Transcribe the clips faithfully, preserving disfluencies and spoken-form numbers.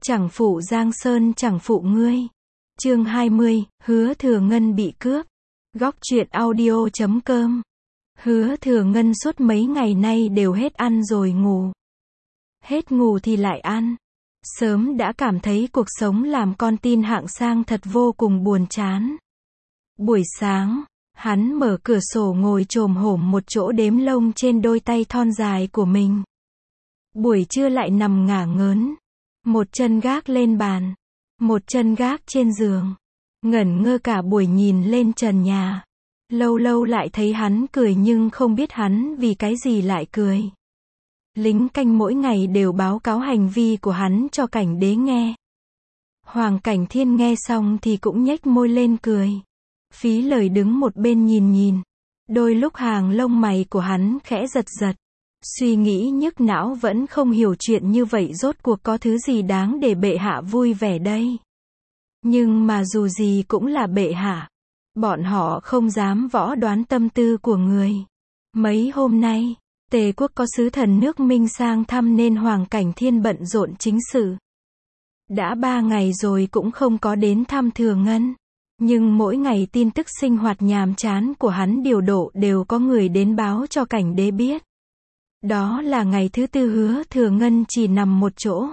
Chẳng phụ Giang Sơn chẳng phụ ngươi. Chương hai mươi, Hứa Thừa Ngân bị cướp. Góc truyện audio chấm com. Hứa Thừa Ngân suốt mấy ngày nay đều hết ăn rồi ngủ. Hết ngủ thì lại ăn. Sớm đã cảm thấy cuộc sống làm con tin hạng sang thật vô cùng buồn chán. Buổi sáng, hắn mở cửa sổ ngồi chồm hổm một chỗ đếm lông trên đôi tay thon dài của mình. Buổi trưa lại nằm ngả ngớn. Một chân gác lên bàn, một chân gác trên giường. Ngẩn ngơ cả buổi nhìn lên trần nhà. Lâu lâu lại thấy hắn cười nhưng không biết hắn vì cái gì lại cười. Lính canh mỗi ngày đều báo cáo hành vi của hắn cho cảnh đế nghe. Hoàng Cảnh Thiên nghe xong thì cũng nhếch môi lên cười. Phí lời đứng một bên nhìn nhìn. Đôi lúc hàng lông mày của hắn khẽ giật giật. Suy nghĩ nhức não vẫn không hiểu chuyện như vậy rốt cuộc có thứ gì đáng để bệ hạ vui vẻ đây. Nhưng mà dù gì cũng là bệ hạ. Bọn họ không dám võ đoán tâm tư của người. Mấy hôm nay, Tề quốc có sứ thần nước Minh sang thăm nên Hoàng Cảnh Thiên bận rộn chính sự. Đã ba ngày rồi cũng không có đến thăm Thừa Ngân. Nhưng mỗi ngày tin tức sinh hoạt nhàm chán của hắn điều độ đều có người đến báo cho cảnh đế biết. Đó là ngày thứ tư Hứa Thừa Ngân chỉ nằm một chỗ.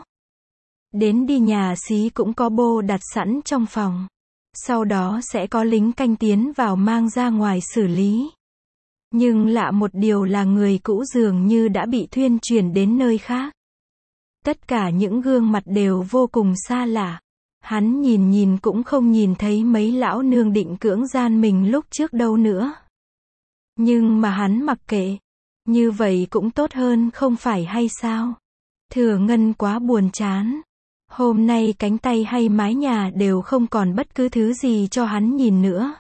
Đến đi nhà xí cũng có bô đặt sẵn trong phòng. Sau đó sẽ có lính canh tiến vào mang ra ngoài xử lý. Nhưng lạ một điều là người cũ dường như đã bị thuyên chuyển đến nơi khác. Tất cả những gương mặt đều vô cùng xa lạ. Hắn nhìn nhìn cũng không nhìn thấy mấy lão nương định cưỡng gian mình lúc trước đâu nữa. Nhưng mà hắn mặc kệ. Như vậy cũng tốt hơn không phải hay sao? Thừa Ngân quá buồn chán. Hôm nay cánh tay hay mái nhà đều không còn bất cứ thứ gì cho hắn nhìn nữa.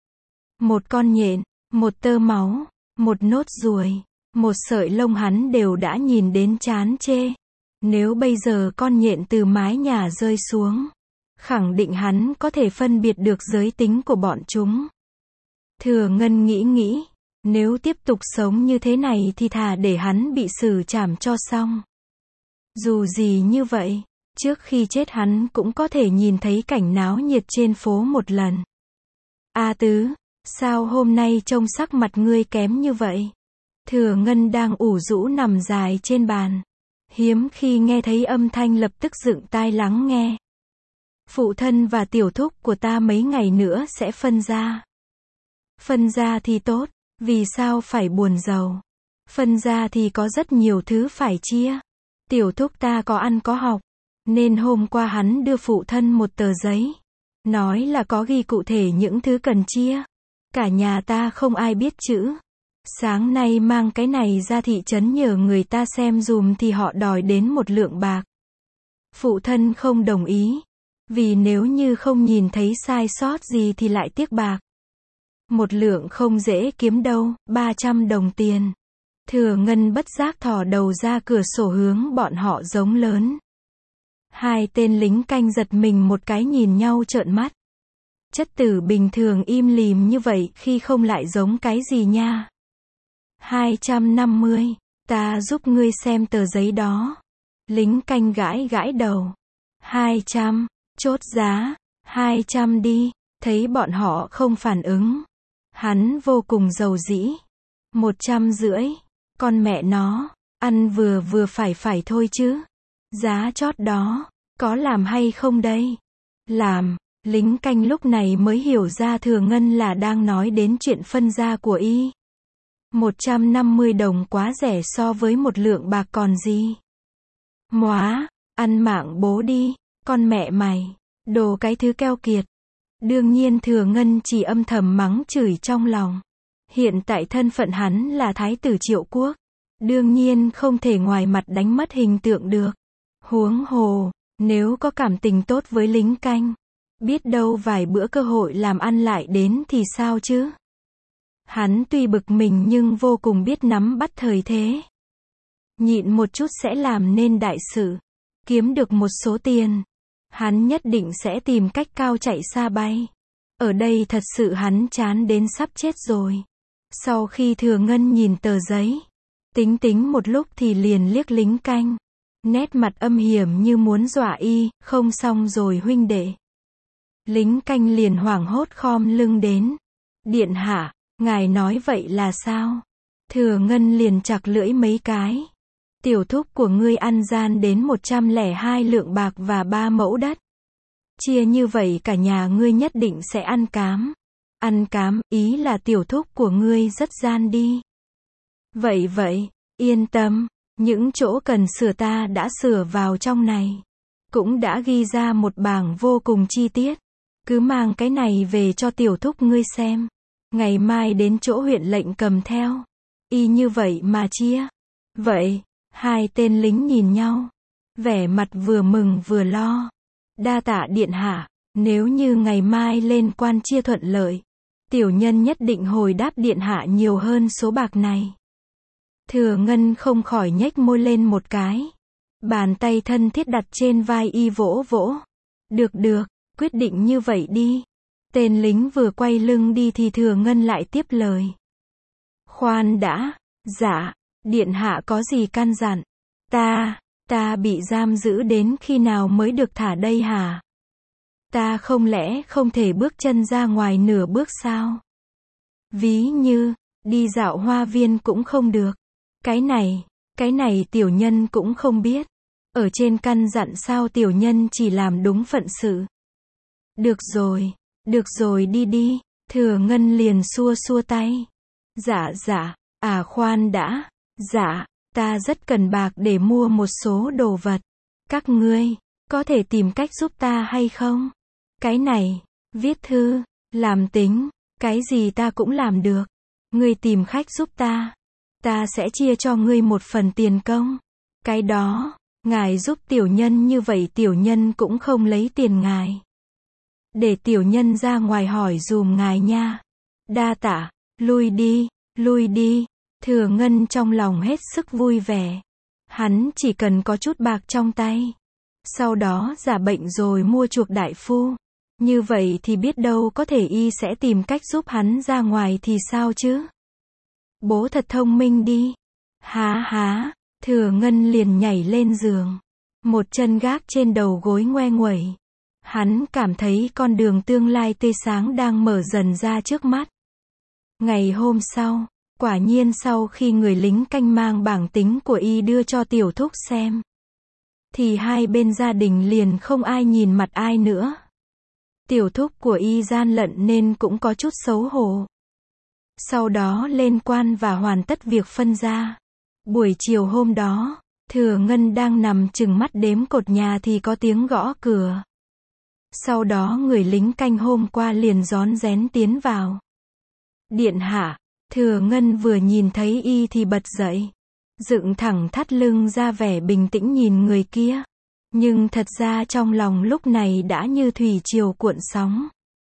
Một con nhện, một tơ máu, một nốt ruồi, một sợi lông hắn đều đã nhìn đến chán chê. Nếu bây giờ con nhện từ mái nhà rơi xuống, khẳng định hắn có thể phân biệt được giới tính của bọn chúng. Thừa Ngân nghĩ nghĩ. Nếu tiếp tục sống như thế này thì thà để hắn bị xử trảm cho xong. Dù gì như vậy, trước khi chết hắn cũng có thể nhìn thấy cảnh náo nhiệt trên phố một lần. A Tứ, sao hôm nay trông sắc mặt ngươi kém như vậy? Thừa Ngân đang ủ rũ nằm dài trên bàn. Hiếm khi nghe thấy âm thanh lập tức dựng tai lắng nghe. Phụ thân và tiểu thúc của ta mấy ngày nữa sẽ phân ra. Phân ra thì tốt. Vì sao phải buồn giàu? Phân ra thì có rất nhiều thứ phải chia. Tiểu thúc ta có ăn có học. Nên hôm qua hắn đưa phụ thân một tờ giấy. Nói là có ghi cụ thể những thứ cần chia. Cả nhà ta không ai biết chữ. Sáng nay mang cái này ra thị trấn nhờ người ta xem dùm thì họ đòi đến một lượng bạc. Phụ thân không đồng ý. Vì nếu như không nhìn thấy sai sót gì thì lại tiếc bạc. Một lượng không dễ kiếm đâu, ba trăm đồng tiền. Thừa Ngân bất giác thò đầu ra cửa sổ hướng bọn họ giống lớn. Hai tên lính canh giật mình một cái nhìn nhau trợn mắt. Chất tử bình thường im lìm như vậy khi không lại giống cái gì nha. hai trăm năm mươi, ta giúp ngươi xem tờ giấy đó. Lính canh gãi gãi đầu. hai trăm, chốt giá, hai trăm đi, thấy bọn họ không phản ứng. Hắn vô cùng giàu dĩ. Một trăm rưỡi. Con mẹ nó. Ăn vừa vừa phải phải thôi chứ. Giá chót đó. Có làm hay không đây? Làm. Lính canh lúc này mới hiểu ra Thừa Ngân là đang nói đến chuyện phân gia của y. Một trăm năm mươi đồng quá rẻ so với một lượng bạc còn gì. Móa. Ăn mạng bố đi. Con mẹ mày. Đồ cái thứ keo kiệt. Đương nhiên Thừa Ngân chỉ âm thầm mắng chửi trong lòng. Hiện tại thân phận hắn là thái tử Triệu quốc. Đương nhiên không thể ngoài mặt đánh mất hình tượng được. Huống hồ, nếu có cảm tình tốt với lính canh. Biết đâu vài bữa cơ hội làm ăn lại đến thì sao chứ? Hắn tuy bực mình nhưng vô cùng biết nắm bắt thời thế. Nhịn một chút sẽ làm nên đại sự. Kiếm được một số tiền. Hắn nhất định sẽ tìm cách cao chạy xa bay. Ở đây thật sự hắn chán đến sắp chết rồi. Sau khi Thừa Ngân nhìn tờ giấy, tính tính một lúc thì liền liếc lính canh. Nét mặt âm hiểm như muốn dọa y, không xong rồi huynh đệ. Lính canh liền hoảng hốt khom lưng đến. Điện hạ, ngài nói vậy là sao? Thừa Ngân liền chặt lưỡi mấy cái. Tiểu thúc của ngươi ăn gian đến một trăm lẻ hai lượng bạc và ba mẫu đất. Chia như vậy cả nhà ngươi nhất định sẽ ăn cám. Ăn cám, ý là tiểu thúc của ngươi rất gian đi. Vậy vậy, yên tâm, những chỗ cần sửa ta đã sửa vào trong này. Cũng đã ghi ra một bảng vô cùng chi tiết. Cứ mang cái này về cho tiểu thúc ngươi xem. Ngày mai đến chỗ huyện lệnh cầm theo. Y như vậy mà chia. Vậy, hai tên lính nhìn nhau. Vẻ mặt vừa mừng vừa lo. Đa tạ điện hạ, nếu như ngày mai lên quan chia thuận lợi. Tiểu nhân nhất định hồi đáp điện hạ nhiều hơn số bạc này. Thừa Ngân không khỏi nhếch môi lên một cái. Bàn tay thân thiết đặt trên vai y vỗ vỗ. Được được, quyết định như vậy đi. Tên lính vừa quay lưng đi thì Thừa Ngân lại tiếp lời. Khoan đã, dạ, điện hạ có gì căn dặn? Ta, ta bị giam giữ đến khi nào mới được thả đây hả? Ta không lẽ không thể bước chân ra ngoài nửa bước sao? Ví như, đi dạo hoa viên cũng không được. Cái này, cái này tiểu nhân cũng không biết. Ở trên căn dặn sao tiểu nhân chỉ làm đúng phận sự. Được rồi, được rồi đi đi. Thừa Ngân liền xua xua tay. Dạ dạ, à khoan đã. Dạ, ta rất cần bạc để mua một số đồ vật. Các ngươi, có thể tìm cách giúp ta hay không? Cái này, viết thư, làm tính, cái gì ta cũng làm được. Ngươi tìm khách giúp ta. Ta sẽ chia cho ngươi một phần tiền công. Cái đó, ngài giúp tiểu nhân như vậy tiểu nhân cũng không lấy tiền ngài. Để tiểu nhân ra ngoài hỏi dùm ngài nha. Đa tạ, lui đi, lui đi. Thừa Ngân trong lòng hết sức vui vẻ. Hắn chỉ cần có chút bạc trong tay. Sau đó giả bệnh rồi mua chuộc đại phu. Như vậy thì biết đâu có thể y sẽ tìm cách giúp hắn ra ngoài thì sao chứ? Bố thật thông minh đi. Há há, Thừa Ngân liền nhảy lên giường. Một chân gác trên đầu gối ngoe nguẩy. Hắn cảm thấy con đường tương lai tươi sáng đang mở dần ra trước mắt. Ngày hôm sau, quả nhiên sau khi người lính canh mang bảng tính của y đưa cho tiểu thúc xem, thì hai bên gia đình liền không ai nhìn mặt ai nữa. Tiểu thúc của y gian lận nên cũng có chút xấu hổ. Sau đó lên quan và hoàn tất việc phân gia. Buổi chiều hôm đó, Thừa Ngân đang nằm chừng mắt đếm cột nhà thì có tiếng gõ cửa. Sau đó người lính canh hôm qua liền rón rén tiến vào. Điện hạ, Thừa Ngân vừa nhìn thấy y thì bật dậy. Dựng thẳng thắt lưng ra vẻ bình tĩnh nhìn người kia. Nhưng thật ra trong lòng lúc này đã như thủy triều cuộn sóng.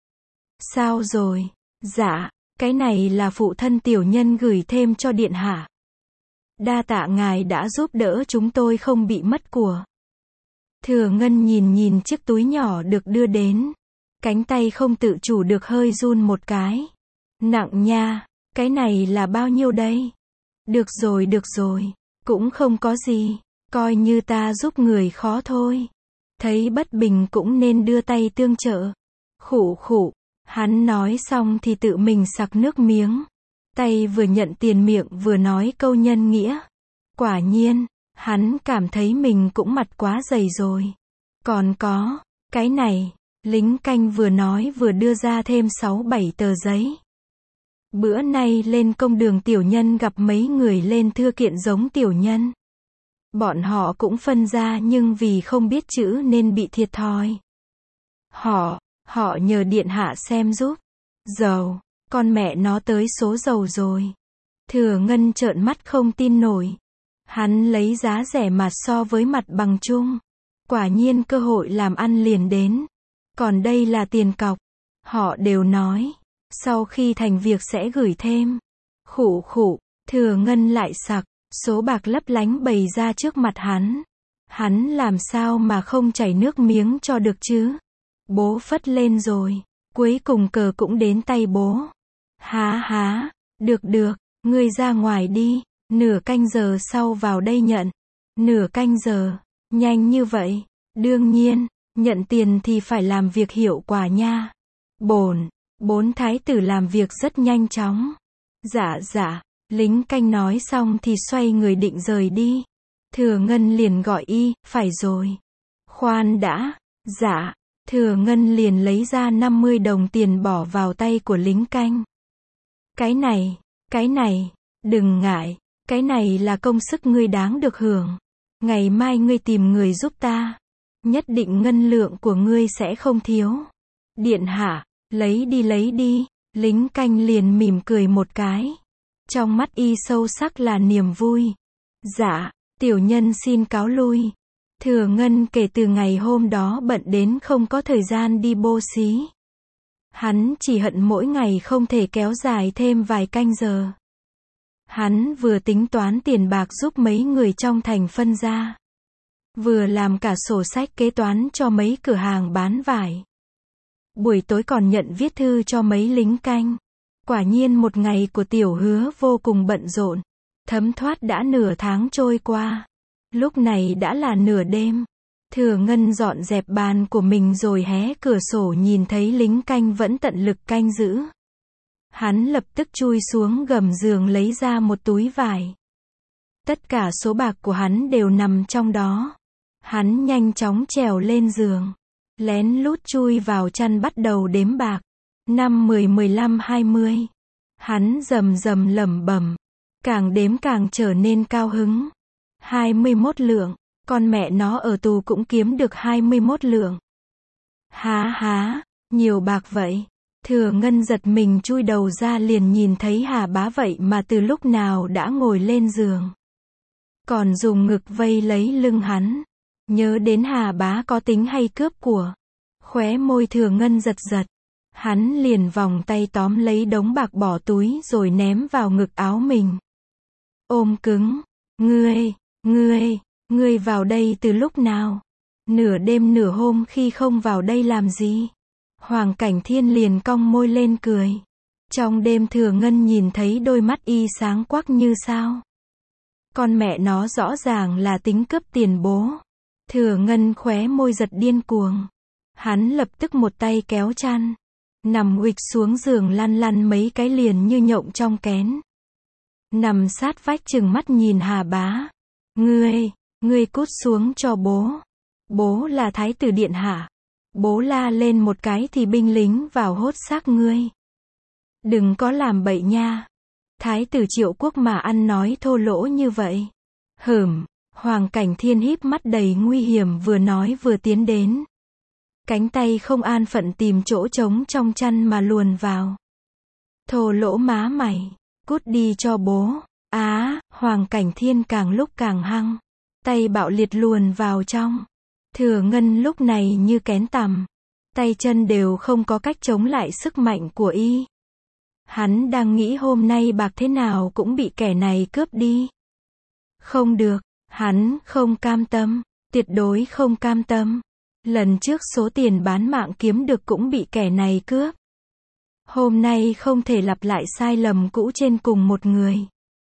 Sao rồi? Dạ, cái này là phụ thân tiểu nhân gửi thêm cho điện hạ. Đa tạ ngài đã giúp đỡ chúng tôi không bị mất của. Thừa Ngân nhìn nhìn chiếc túi nhỏ được đưa đến. Cánh tay không tự chủ được hơi run một cái. Nặng nha, cái này là bao nhiêu đây? Được rồi được rồi, cũng không có gì. Coi như ta giúp người khó thôi. Thấy bất bình cũng nên đưa tay tương trợ. Khụ khụ, hắn nói xong thì tự mình sặc nước miếng. Tay vừa nhận tiền miệng vừa nói câu nhân nghĩa. Quả nhiên, hắn cảm thấy mình cũng mặt quá dày rồi. Còn có, cái này, lính canh vừa nói vừa đưa ra thêm sáu bảy tờ giấy. Bữa nay lên công đường tiểu nhân gặp mấy người lên thưa kiện giống tiểu nhân. Bọn họ cũng phân ra nhưng vì không biết chữ nên bị thiệt thòi. Họ, họ nhờ điện hạ xem giúp. Giàu, con mẹ nó tới số giàu rồi. Thừa Ngân trợn mắt không tin nổi. Hắn lấy giá rẻ mặt so với mặt bằng chung. Quả nhiên cơ hội làm ăn liền đến. Còn đây là tiền cọc. Họ đều nói, sau khi thành việc sẽ gửi thêm. Khụ khụ, Thừa Ngân lại sặc. Số bạc lấp lánh bày ra trước mặt hắn. Hắn làm sao mà không chảy nước miếng cho được chứ? Bố phất lên rồi. Cuối cùng cờ cũng đến tay bố. Há há, được được, ngươi ra ngoài đi. Nửa canh giờ sau vào đây nhận. Nửa canh giờ. Nhanh như vậy? Đương nhiên, nhận tiền thì phải làm việc hiệu quả nha. Bổn, bốn thái tử làm việc rất nhanh chóng. Dạ dạ, lính canh nói xong thì xoay người định rời đi. Thừa Ngân liền gọi y, phải rồi. Khoan đã, dạ, Thừa Ngân liền lấy ra năm mươi đồng tiền bỏ vào tay của lính canh. Cái này, cái này, đừng ngại, cái này là công sức ngươi đáng được hưởng. Ngày mai ngươi tìm người giúp ta. Nhất định ngân lượng của ngươi sẽ không thiếu. Điện hạ, lấy đi lấy đi, lính canh liền mỉm cười một cái. Trong mắt y sâu sắc là niềm vui. Dạ, tiểu nhân xin cáo lui. Thừa Ngân kể từ ngày hôm đó bận đến không có thời gian đi bô xí. Hắn chỉ hận mỗi ngày không thể kéo dài thêm vài canh giờ. Hắn vừa tính toán tiền bạc giúp mấy người trong thành phân ra, vừa làm cả sổ sách kế toán cho mấy cửa hàng bán vải. Buổi tối còn nhận viết thư cho mấy lính canh. Quả nhiên một ngày của Tiểu Hứa vô cùng bận rộn. Thấm thoát đã nửa tháng trôi qua. Lúc này đã là nửa đêm. Thừa Ngân dọn dẹp bàn của mình rồi hé cửa sổ nhìn thấy lính canh vẫn tận lực canh giữ. Hắn lập tức chui xuống gầm giường lấy ra một túi vải. Tất cả số bạc của hắn đều nằm trong đó. Hắn nhanh chóng trèo lên giường, lén lút chui vào chăn bắt đầu đếm bạc. Năm, mười, mười lăm, hai mươi. Hắn rầm rầm lẩm bẩm, càng đếm càng trở nên cao hứng. hai mươi mốt lượng, con mẹ nó ở tù cũng kiếm được hai mươi mốt lượng. Há há, nhiều bạc vậy. Thừa Ngân giật mình chui đầu ra liền nhìn thấy Hà Bá vậy mà từ lúc nào đã ngồi lên giường. Còn dùng ngực vây lấy lưng hắn. Nhớ đến Hà Bá có tính hay cướp của. Khóe môi Thừa Ngân giật giật. Hắn liền vòng tay tóm lấy đống bạc bỏ túi rồi ném vào ngực áo mình. Ôm cứng. Ngươi, ngươi, ngươi vào đây từ lúc nào? Nửa đêm nửa hôm khi không vào đây làm gì? Hoàng Cảnh Thiên liền cong môi lên cười. Trong đêm Thừa Ngân nhìn thấy đôi mắt y sáng quắc như sao. Con mẹ nó rõ ràng là tính cướp tiền bố. Thừa Ngân khóe môi giật điên cuồng. Hắn lập tức một tay kéo chăn, nằm uịch xuống giường lăn lăn mấy cái liền như nhộng trong kén. Nằm sát vách chừng mắt nhìn Hà Bá. Ngươi, ngươi cút xuống cho bố. Bố là thái tử điện hạ. Bố la lên một cái thì binh lính vào hốt xác ngươi. Đừng có làm bậy nha. Thái tử Triệu Quốc mà ăn nói thô lỗ như vậy. Hửm, Hoàng Cảnh Thiên híp mắt đầy nguy hiểm vừa nói vừa tiến đến. Cánh tay không an phận tìm chỗ trống trong chăn mà luồn vào. Thô lỗ má mày, cút đi cho bố. Á, Hoàng Cảnh Thiên càng lúc càng hăng. Tay bạo liệt luồn vào trong. Thừa Ngân lúc này như kén tằm. Tay chân đều không có cách chống lại sức mạnh của y. Hắn đang nghĩ hôm nay bạc thế nào cũng bị kẻ này cướp đi. Không được, hắn không cam tâm, tuyệt đối không cam tâm. Lần trước số tiền bán mạng kiếm được cũng bị kẻ này cướp. Hôm nay không thể lặp lại sai lầm cũ trên cùng một người.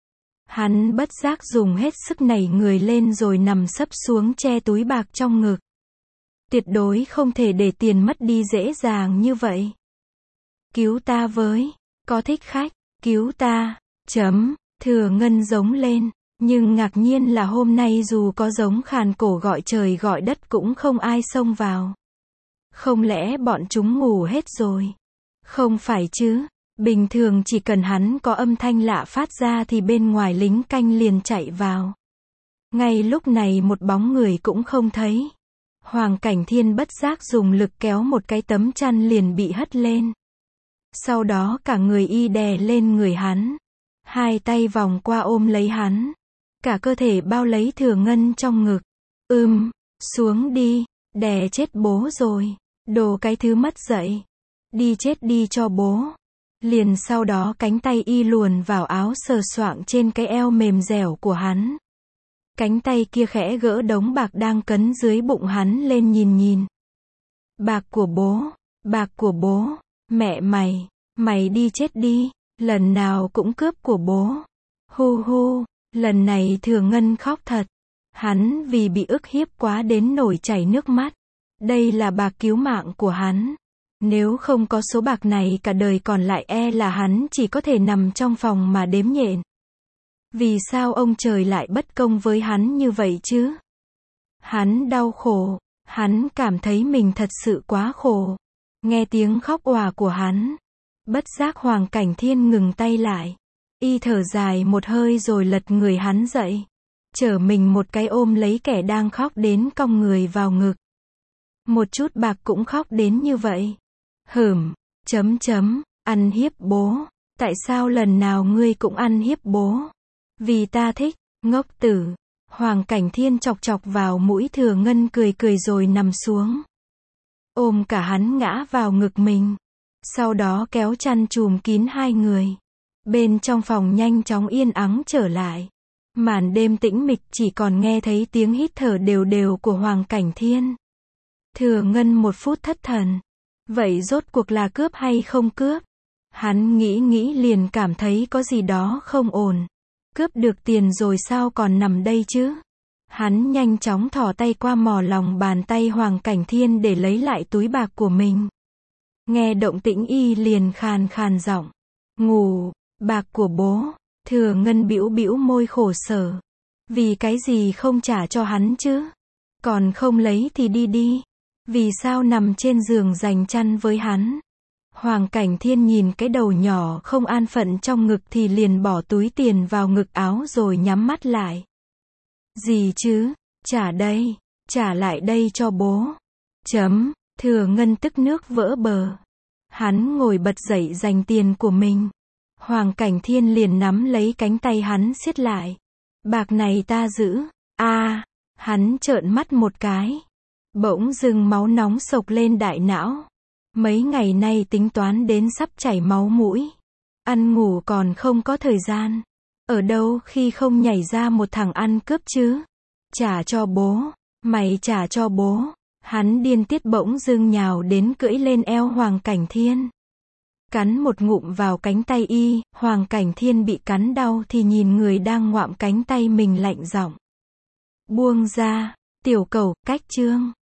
Hắn bất giác dùng hết sức nảy người lên rồi nằm sấp xuống che túi bạc trong ngực. Tuyệt đối không thể để tiền mất đi dễ dàng như vậy. Cứu ta với, có thích khách, cứu ta, chấm, Thừa Ngân giống lên. Nhưng ngạc nhiên là hôm nay dù có giống khàn cổ gọi trời gọi đất cũng không ai xông vào. Không lẽ bọn chúng ngủ hết rồi? Không phải chứ, bình thường chỉ cần hắn có âm thanh lạ phát ra thì bên ngoài lính canh liền chạy vào. Ngay lúc này một bóng người cũng không thấy. Hoàng Cảnh Thiên bất giác dùng lực kéo một cái tấm chăn liền bị hất lên. Sau đó cả người y đè lên người hắn. Hai tay vòng qua ôm lấy hắn. Cả cơ thể bao lấy Thừa Ngân trong ngực. Ưm, xuống đi, đè chết bố rồi. Đồ cái thứ mất dạy. Đi chết đi cho bố. Liền sau đó cánh tay y luồn vào áo sờ soạng trên cái eo mềm dẻo của hắn. Cánh tay kia khẽ gỡ đống bạc đang cấn dưới bụng hắn lên nhìn nhìn. Bạc của bố, bạc của bố, mẹ mày, mày đi chết đi, lần nào cũng cướp của bố. Hu hu, lần này Thừa Ngân khóc thật. Hắn vì bị ức hiếp quá đến nổi chảy nước mắt. Đây là bạc cứu mạng của hắn. Nếu không có số bạc này cả đời còn lại e là hắn chỉ có thể nằm trong phòng mà đếm nhện. Vì sao ông trời lại bất công với hắn như vậy chứ? Hắn đau khổ. Hắn cảm thấy mình thật sự quá khổ. Nghe tiếng khóc òa của hắn. Bất giác Hoàng Cảnh Thiên ngừng tay lại. Y thở dài một hơi rồi lật người hắn dậy. Chở mình một cái ôm lấy kẻ đang khóc đến cong người vào ngực. Một chút bạc cũng khóc đến như vậy. Hửm, chấm chấm, ăn hiếp bố. Tại sao lần nào ngươi cũng ăn hiếp bố? Vì ta thích, ngốc tử. Hoàng Cảnh Thiên chọc chọc vào mũi Thừa Ngân cười cười rồi nằm xuống. Ôm cả hắn ngã vào ngực mình. Sau đó kéo chăn trùm kín hai người. Bên trong phòng nhanh chóng yên ắng trở lại. Màn đêm tĩnh mịch chỉ còn nghe thấy tiếng hít thở đều đều của Hoàng Cảnh Thiên. Thừa Ngân một phút thất thần. Vậy rốt cuộc là cướp hay không cướp? Hắn nghĩ nghĩ liền cảm thấy có gì đó không ổn. Cướp được tiền rồi sao còn nằm đây chứ? Hắn nhanh chóng thò tay qua mò lòng bàn tay Hoàng Cảnh Thiên để lấy lại túi bạc của mình. Nghe động tĩnh y liền khàn khàn giọng. Ngủ, bạc của bố. Thừa Ngân bĩu bĩu môi khổ sở. Vì cái gì không trả cho hắn chứ? Còn không lấy thì đi đi. Vì sao nằm trên giường giành chăn với hắn? Hoàng Cảnh Thiên nhìn cái đầu nhỏ không an phận trong ngực thì liền bỏ túi tiền vào ngực áo rồi nhắm mắt lại. Gì chứ? Trả đây. Trả lại đây cho bố. Chấm. Thừa Ngân tức nước vỡ bờ. Hắn ngồi bật dậy giành tiền của mình. Hoàng Cảnh Thiên liền nắm lấy cánh tay hắn siết lại. Bạc này ta giữ. A, à, hắn trợn mắt một cái. Bỗng dưng máu nóng sộc lên đại não. Mấy ngày nay tính toán đến sắp chảy máu mũi. Ăn ngủ còn không có thời gian. Ở đâu khi không nhảy ra một thằng ăn cướp chứ? Trả cho bố. Mày trả cho bố. Hắn điên tiết bỗng dưng nhào đến cưỡi lên eo Hoàng Cảnh Thiên. Cắn một ngụm vào cánh tay y, Hoàng Cảnh Thiên bị cắn đau thì nhìn người đang ngoạm cánh tay mình lạnh giọng. Buông ra, tiểu cẩu, cách chương.